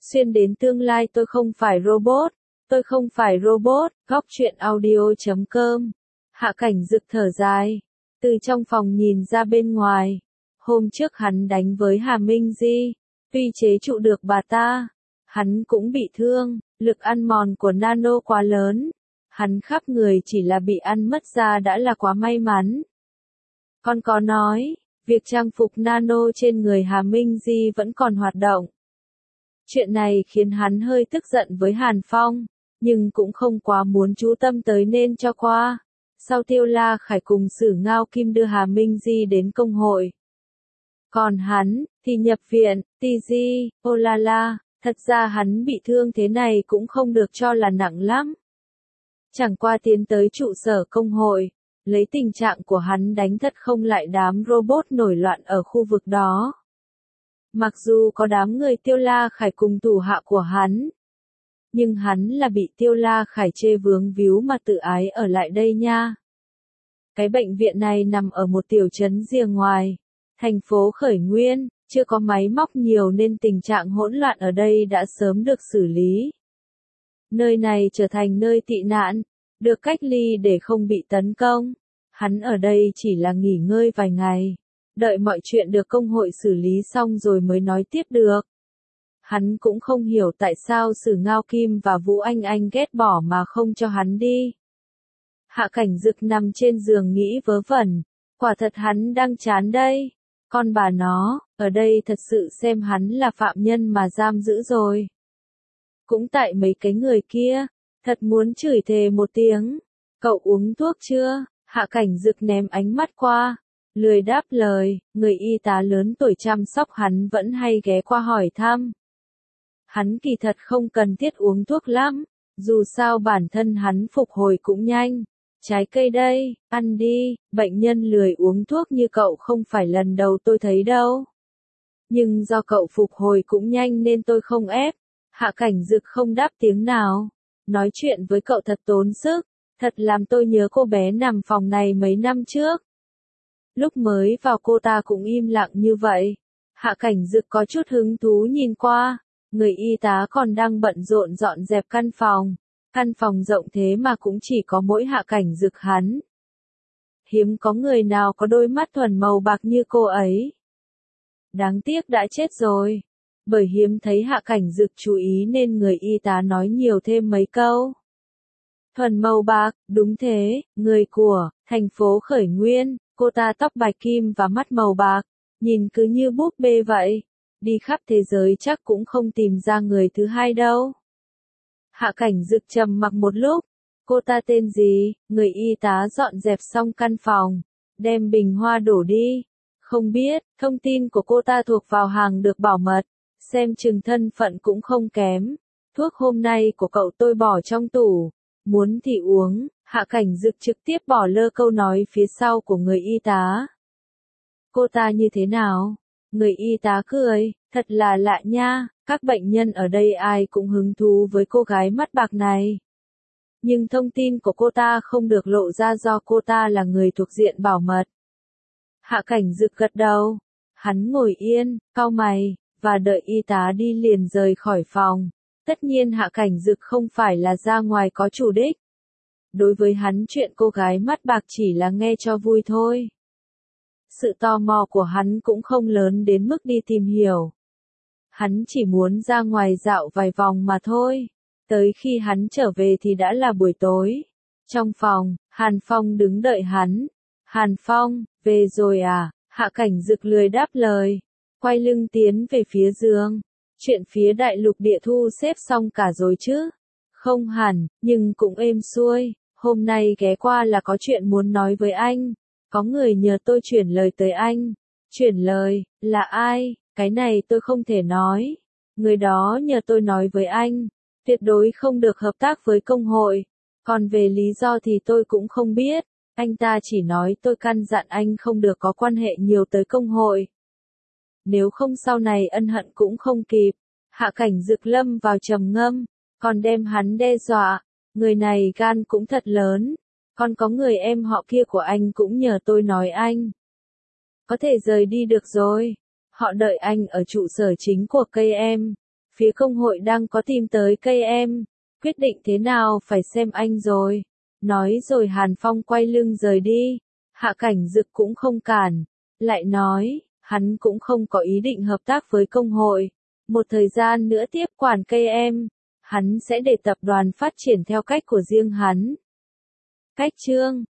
Xuyên đến tương lai tôi không phải robot. Tôi không phải robot. Góc truyện audio.com. Hạ Cảnh Dực thở dài. Từ trong phòng nhìn ra bên ngoài. Hôm trước hắn đánh với Hà Minh Di. Tuy chế trụ được bà ta. Hắn cũng bị thương. Lực ăn mòn của nano quá lớn. Hắn khắp người chỉ là bị ăn mất da đã là quá may mắn. Con có nói, việc trang phục nano trên người Hà Minh Di vẫn còn hoạt động. Chuyện này khiến hắn hơi tức giận với Hàn Phong, nhưng cũng không quá muốn chú tâm tới nên cho qua. Sau Tiêu La Khải cùng Sử Ngao Kim đưa Hà Minh Di đến công hội. Còn hắn, thì nhập viện, TG, ô la la, thật ra hắn bị thương thế này cũng không được cho là nặng lắm. Chẳng qua tiến tới trụ sở công hội, lấy tình trạng của hắn đánh thật không lại đám robot nổi loạn ở khu vực đó. Mặc dù có đám người Tiêu La Khải cùng thủ hạ của hắn, nhưng hắn là bị Tiêu La Khải chê vướng víu mà tự ái ở lại đây nha. Cái bệnh viện này nằm ở một tiểu trấn rìa ngoài thành phố Khởi Nguyên, chưa có máy móc nhiều nên tình trạng hỗn loạn ở đây đã sớm được xử lý. Nơi này trở thành nơi tị nạn, được cách ly để không bị tấn công. Hắn ở đây chỉ là nghỉ ngơi vài ngày, đợi mọi chuyện được công hội xử lý xong rồi mới nói tiếp được. Hắn cũng không hiểu tại sao Sử Ngao Kim và Vũ Anh Anh ghét bỏ mà không cho hắn đi. Hạ Cảnh Dực nằm trên giường nghĩ vớ vẩn, quả thật hắn đang chán đây. Con bà nó, ở đây thật sự xem hắn là phạm nhân mà giam giữ rồi. Cũng tại mấy cái người kia, thật muốn chửi thề một tiếng. Cậu uống thuốc chưa? Hạ Cảnh Dực ném ánh mắt qua, lười đáp lời, người y tá lớn tuổi chăm sóc hắn vẫn hay ghé qua hỏi thăm. Hắn kỳ thật không cần thiết uống thuốc lắm, dù sao bản thân hắn phục hồi cũng nhanh. Trái cây đây, ăn đi, bệnh nhân lười uống thuốc như cậu không phải lần đầu tôi thấy đâu. Nhưng do cậu phục hồi cũng nhanh nên tôi không ép. Hạ Cảnh Dực không đáp tiếng nào. Nói chuyện với cậu thật tốn sức, thật làm tôi nhớ cô bé nằm phòng này mấy năm trước. Lúc mới vào cô ta cũng im lặng như vậy. Hạ Cảnh Dực có chút hứng thú nhìn qua, người y tá còn đang bận rộn dọn dẹp căn phòng. Căn phòng rộng thế mà cũng chỉ có mỗi Hạ Cảnh Dực hắn. Hiếm có người nào có đôi mắt thuần màu bạc như cô ấy. Đáng tiếc đã chết rồi. Bởi hiếm thấy Hạ Cảnh Dực chú ý nên người y tá nói nhiều thêm mấy câu. Thuần màu bạc, đúng thế, người của thành phố Khởi Nguyên, cô ta tóc bạch kim và mắt màu bạc, nhìn cứ như búp bê vậy. Đi khắp thế giới chắc cũng không tìm ra người thứ hai đâu. Hạ Cảnh Dực trầm mặc một lúc. Cô ta tên gì? Người y tá dọn dẹp xong căn phòng, đem bình hoa đổ đi. Không biết, thông tin của cô ta thuộc vào hàng được bảo mật, xem chừng thân phận cũng không kém. Thuốc hôm nay của cậu tôi bỏ trong tủ, muốn thì uống. Hạ Cảnh Dực trực tiếp bỏ lơ câu nói phía sau của người y tá. Cô ta như thế nào? Người y tá cười, thật là lạ nha, các bệnh nhân ở đây ai cũng hứng thú với cô gái mắt bạc này. Nhưng thông tin của cô ta không được lộ ra do cô ta là người thuộc diện bảo mật. Hạ Cảnh Dực gật đầu, hắn ngồi yên, cau mày, và đợi y tá đi liền rời khỏi phòng. Tất nhiên Hạ Cảnh Dực không phải là ra ngoài có chủ đích. Đối với hắn chuyện cô gái mắt bạc chỉ là nghe cho vui thôi. Sự tò mò của hắn cũng không lớn đến mức đi tìm hiểu. Hắn chỉ muốn ra ngoài dạo vài vòng mà thôi. Tới khi hắn trở về thì đã là buổi tối. Trong phòng, Hàn Phong đứng đợi hắn. Hàn Phong, về rồi à? Hạ Cảnh Dực lười đáp lời. Quay lưng tiến về phía giường. Chuyện phía đại lục địa thu xếp xong cả rồi chứ? Không hẳn, nhưng cũng êm xuôi. Hôm nay ghé qua là có chuyện muốn nói với anh. Có người nhờ tôi chuyển lời tới anh. Chuyển lời, là ai? Cái này tôi không thể nói. Người đó nhờ tôi nói với anh. Tuyệt đối không được hợp tác với công hội. Còn về lý do thì tôi cũng không biết. Anh ta chỉ nói tôi căn dặn anh không được có quan hệ nhiều tới công hội. Nếu không sau này ân hận cũng không kịp. Hạ Cảnh Dực lâm vào trầm ngâm. Còn đem hắn đe dọa. Người này gan cũng thật lớn. Còn có người em họ kia của anh cũng nhờ tôi nói anh. Có thể rời đi được rồi. Họ đợi anh ở trụ sở chính của KM. phía công hội đang có tìm tới cây em. Quyết định thế nào phải xem anh rồi. Nói rồi Hàn Phong quay lưng rời đi. Hạ Cảnh Dực cũng không cản. Lại nói, hắn cũng không có ý định hợp tác với công hội. Một thời gian nữa tiếp quản cây em. Hắn sẽ để tập đoàn phát triển theo cách của riêng hắn. Cách chương